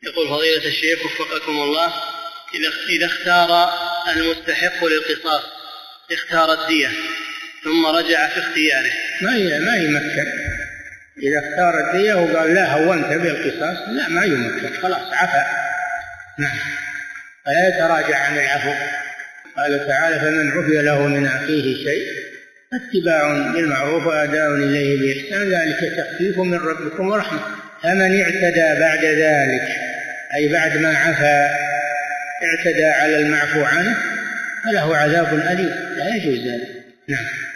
يقول فضيلة الشيخ وفقكم الله، إذا اختار المستحق للقصاص اختار الدية ثم رجع في اختياره ما يمكن. إذا اختار الدية وقال لا هونت بالقصاص لا ما يمكن، خلاص عفا. نعم، فلا يتراجع عن العفو. قال تعالى فمن عفي له من أخيه شيء اتباع بالمعروف وأداء إليه بإحسان ذلك تخفيف من ربكم ورحمة. فمن اعتدى بعد ذلك أي بعد ما عفا اعتدى على المعفو عنه فله عذاب أليم، لا يجوز ذلك. نعم.